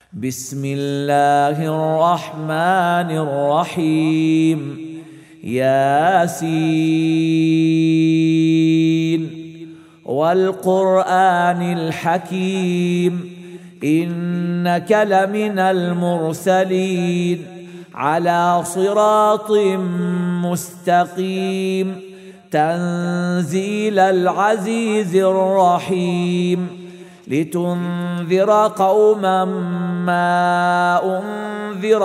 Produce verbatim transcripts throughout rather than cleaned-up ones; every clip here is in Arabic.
بسم الله الرحمن الرحيم ياسين والقرآن الحكيم إنك لمن المرسلين على صراط مستقيم تنزيل العزيز الرحيم لتنذر قوما ما أنذر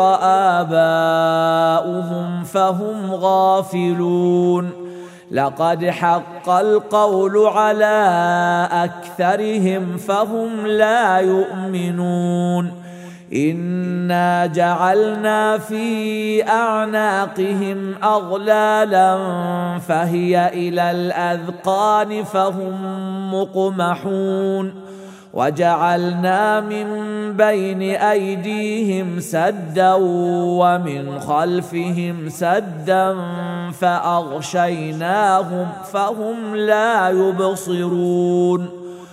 آباؤهم فهم غافلون لقد حق القول على أكثرهم فهم لا يؤمنون إنا جعلنا في أعناقهم أغلالا فهي إلى الأذقان فهم مقمحون وجعلنا من بين أيديهم سدا ومن خلفهم سدا فأغشيناهم فهم لا يبصرون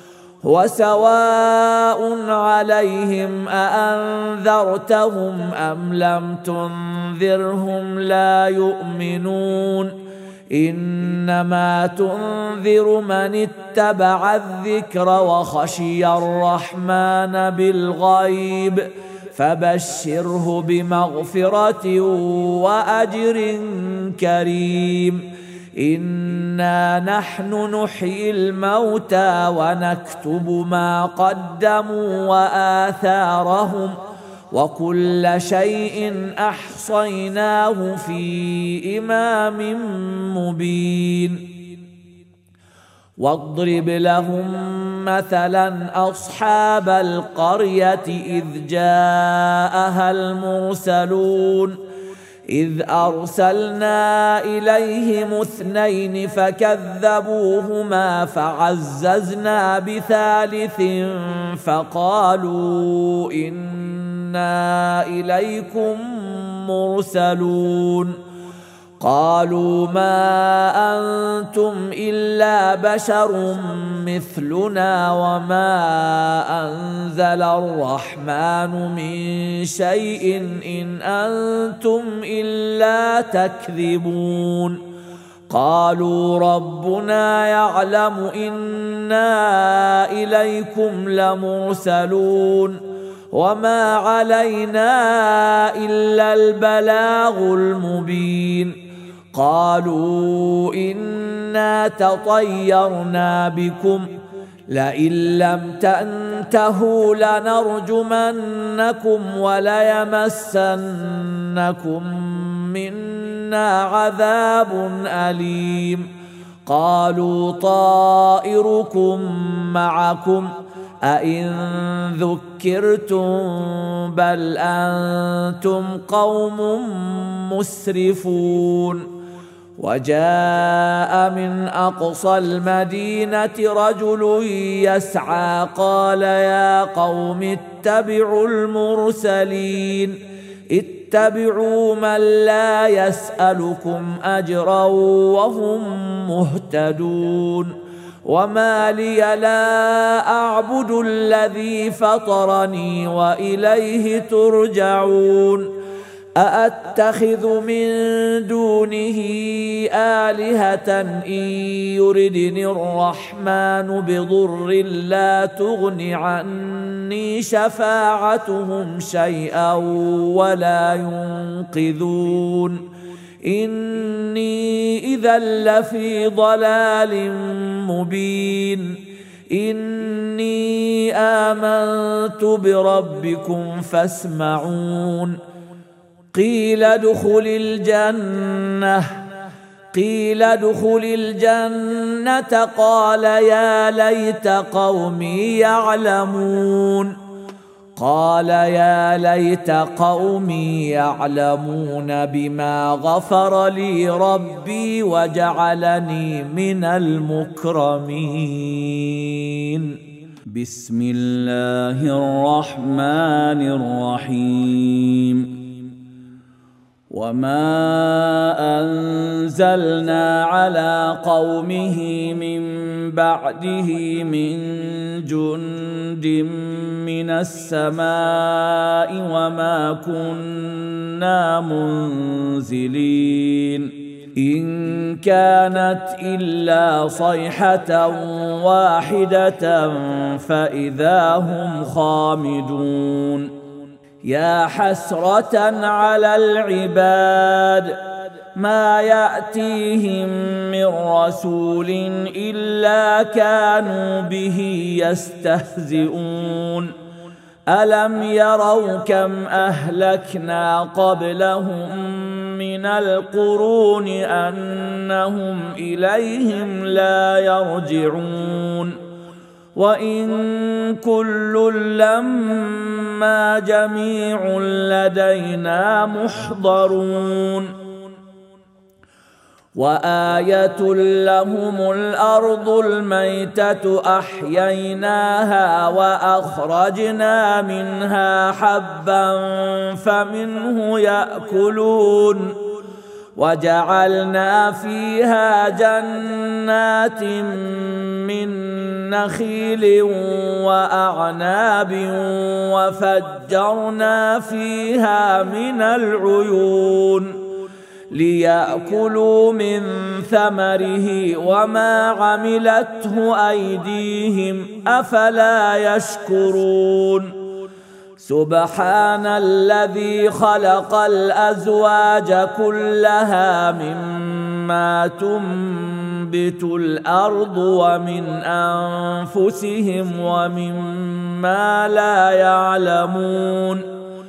وسواء عليهم أأنذرتهم أم لم تنذرهم لا يؤمنون إنما تنذر من اتبع الذكر وخشي الرحمن بالغيب فبشره بمغفرة وأجر كريم إنا نحن نحيي الموتى ونكتب ما قدموا وآثارهم وكل شيء أحصيناه في إمام مبين واضرب لهم مثلا أصحاب القرية إذ جاءها المرسلون إذ أرسلنا إليهم اثنين فكذبوهما فعززنا بثالث فقالوا إنا إليكم مرسلون قالوا ما أنتم إلا بشر مثلنا وما أنزل الرحمن من شيء إن أنتم إلا تكذبون قالوا ربنا يعلم إنا إليكم لمرسلون وما علينا إلا البلاغ المبين قالوا إنا تطيرنا بكم لئن لم تنتهوا لنرجمنكم وليمسنكم منا عذاب أليم قالوا طائركم معكم أئن ذكرتم بل أنتم قوم مسرفون وجاء من أقصى المدينة رجل يسعى قال يا قوم اتبعوا المرسلين اتبعوا من لا يسألكم أجرا وهم مهتدون وما لي لا أعبد الذي فطرني وإليه ترجعون أأتخذ من دونه آلهة إن يردني الرحمن بضر لا تغن عني شفاعتهم شيئا ولا ينقذون إني إذا لفي ضلال مبين إني آمنت بربكم فاسمعون قيل ادخل الجنة قيل ادخل الجنة قال يا ليت قومي يعلمون قال يا ليت قومي يعلمون بما غفر لي ربي وجعلني من المكرمين بسم الله الرحمن الرحيم وما أنزلنا على قومه من بعده من جند من السماء وما كنا منزلين إن كانت إلا صيحة واحدة فإذا هم خامدون يا حسرة على العباد ما يأتيهم من رسول إلا كانوا به يستهزئون ألم يروا كم أهلكنا قبلهم من القرون أنهم إليهم لا يرجعون وإن كل لما جميع لدينا محضرون وآية لهم الأرض الميتة أحييناها وأخرجنا منها حبا فمنه يأكلون وجعلنا فيها جنات من نخيل وأعناب وفجرنا فيها من العيون ليأكلوا من ثمره وما عملته أيديهم أفلا يشكرون سبحان الذي خلق الأزواج كلها مما تنبت الأرض ومن أنفسهم ومما لا يعلمون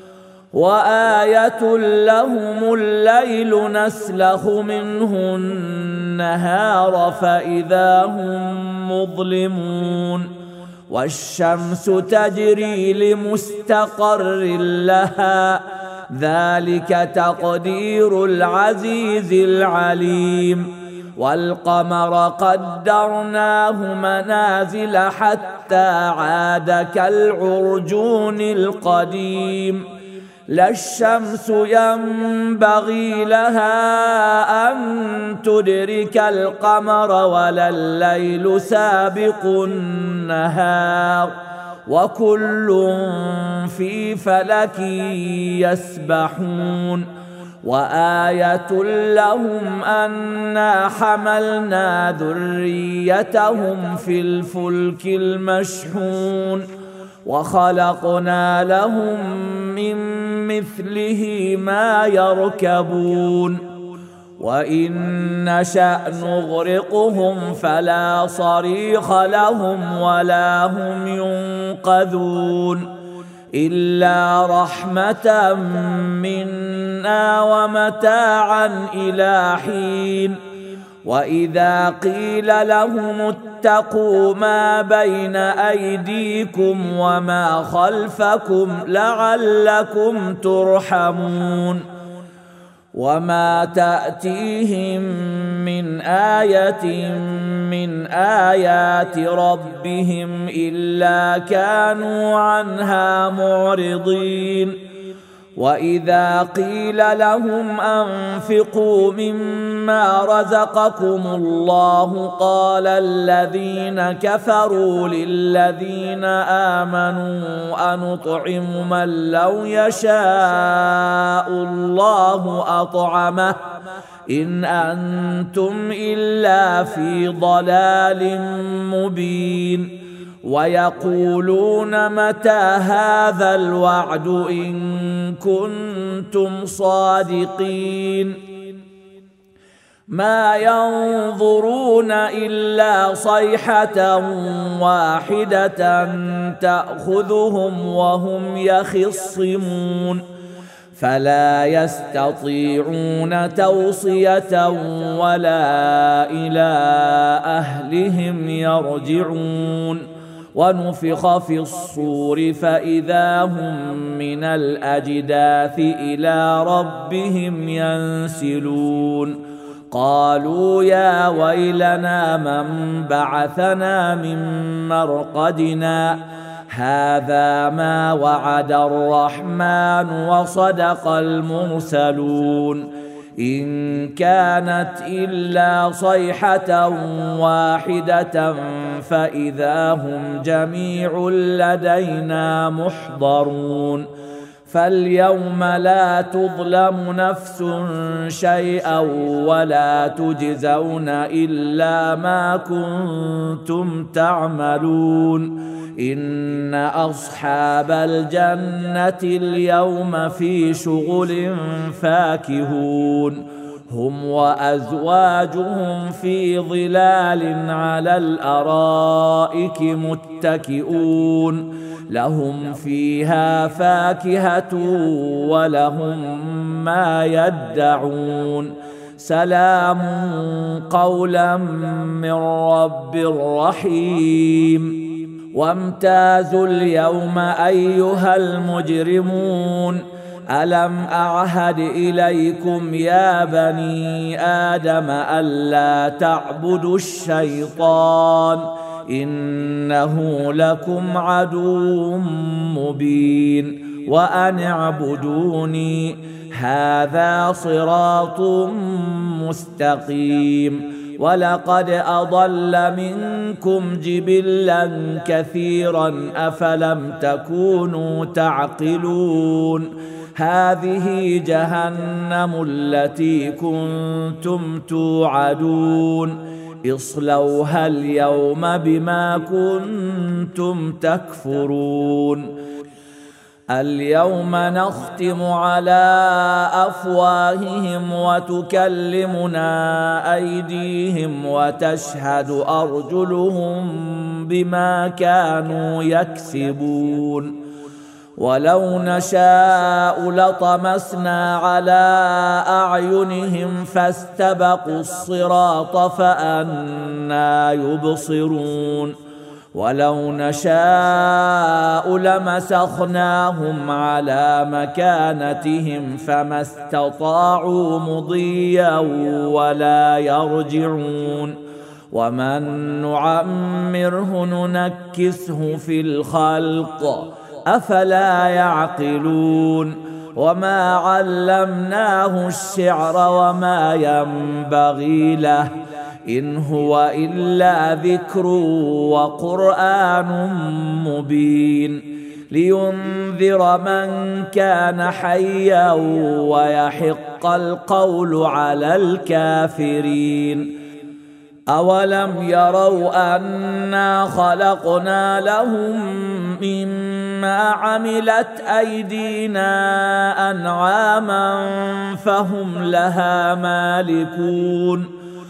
وآية لهم الليل نسلخ منه النهار فإذا هم مظلمون والشمس تجري لمستقر لها ذلك تقدير العزيز العليم والقمر قدرناه منازل حتى عاد كالعرجون القديم لا الشمس ينبغي لها أن تدرك القمر ولا الليل سابق النهار وكل في فلك يسبحون وآية لهم أنا حملنا ذريتهم في الفلك المشحون وخلقنا لهم من مثله ما يركبون وإن نشأ نغرقهم فلا صريخ لهم ولا هم ينقذون إلا رحمة منا ومتاعا إلى حين وإذا قيل لهم اتقوا ما بين أيديكم وما خلفكم لعلكم ترحمون وما تأتيهم من آية من آيات ربهم إلا كانوا عنها معرضين وإذا قيل لهم أنفقوا مما رزقكم الله قال الذين كفروا للذين آمنوا أنطعم من لو يشاء الله أطعمه إن أنتم إلا في ضلال مبين ويقولون متى هذا الوعد إن كنتم صادقين ما ينظرون إلا صيحة واحدة تأخذهم وهم يخصمون فلا يستطيعون توصية ولا إلى أهلهم يرجعون ونفخ في الصور فإذا هم من الأجداث إلى ربهم ينسلون قالوا يا ويلنا من بعثنا من مرقدنا هذا ما وعد الرحمن وصدق المرسلون إن كانت إلا صيحة واحدة فإذا هم جميع لدينا محضرون فاليوم لا تظلم نفس شيئا ولا تجزون إلا ما كنتم تعملون إن أصحاب الجنة اليوم في شغل فاكهون هم وأزواجهم في ظلال على الأرائك متكئون لهم فيها فاكهة ولهم ما يدعون سلام قولا من رب رحيم وامتازوا اليوم أيها المجرمون ألم أعهد إليكم يا بني آدم ألا تعبدوا الشيطان إنه لكم عدو مبين وأن اعبدوني هذا صراط مستقيم ولقد أضل منكم جبلا كثيرا أفلم تكونوا تعقلون هذه جهنم التي كنتم توعدون اصلوها اليوم بما كنتم تكفرون اليوم نختم على أفواههم وتكلمنا أيديهم وتشهد أرجلهم بما كانوا يكسبون ولو نشاء لطمسنا على أعينهم فاستبقوا الصراط فأنى يبصرون ولو نشاء لمسخناهم على مكانتهم فما استطاعوا مضيا ولا يرجعون ومن نعمره ننكسه في الخلق أفلا يعقلون وما علمناه الشعر وما ينبغي له إن هو إلا ذكر وقرآن مبين لينذر من كان حيا ويحق القول على الكافرين أولم يروا أنا خلقنا لهم مما عملت أيدينا أنعاما فهم لها مالكون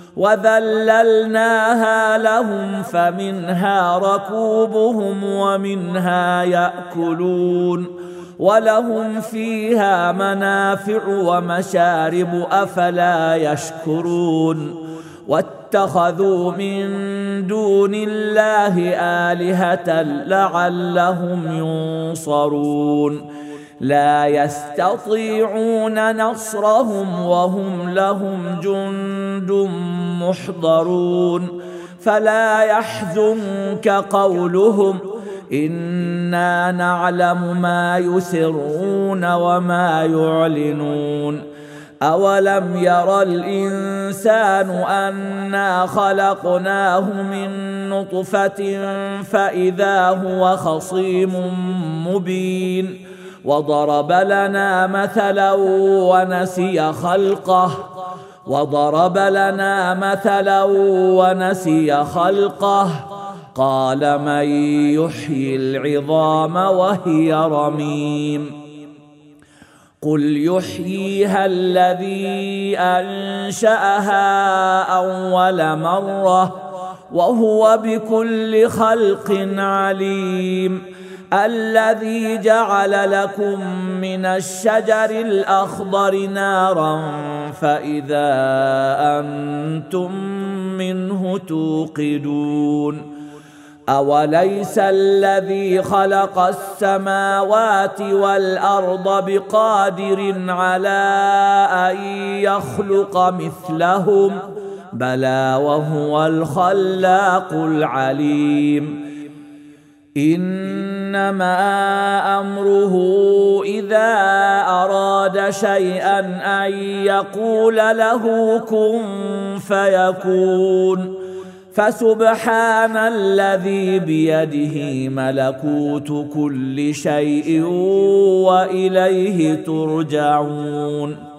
وذللناها لهم فمنها ركوبهم ومنها يأكلون ولهم فيها منافع ومشارب أفلا يشكرون واتخذوا من دون الله آلهة لعلهم ينصرون لا يستطيعون نصرهم وهم لهم جند محضرون فلا يحزنك قولهم إنا نعلم ما يسرون وما يعلنون أولم ير الإنسان أنا خلقناه من نطفة فإذا هو خصيم مبين وضرب لنا مثلا ونسي خلقه وضرب لنا مثلا ونسي خلقه قال من يحيي العظام وهي رميم قل يحييها الذي أنشأها أول مرة وهو بكل خلق عليم الذي جعل لكم من الشجر الأخضر نارا فإذا أنتم منه توقدون أوليس الذي خلق السماوات والأرض بقادر على أن يخلق مثلهم بلى وهو الخلاق العليم إنما أمره إذا أراد شيئا أن يقول له كن فيكون. فسبحان الذي بيده ملكوت كل شيء وإليه ترجعون.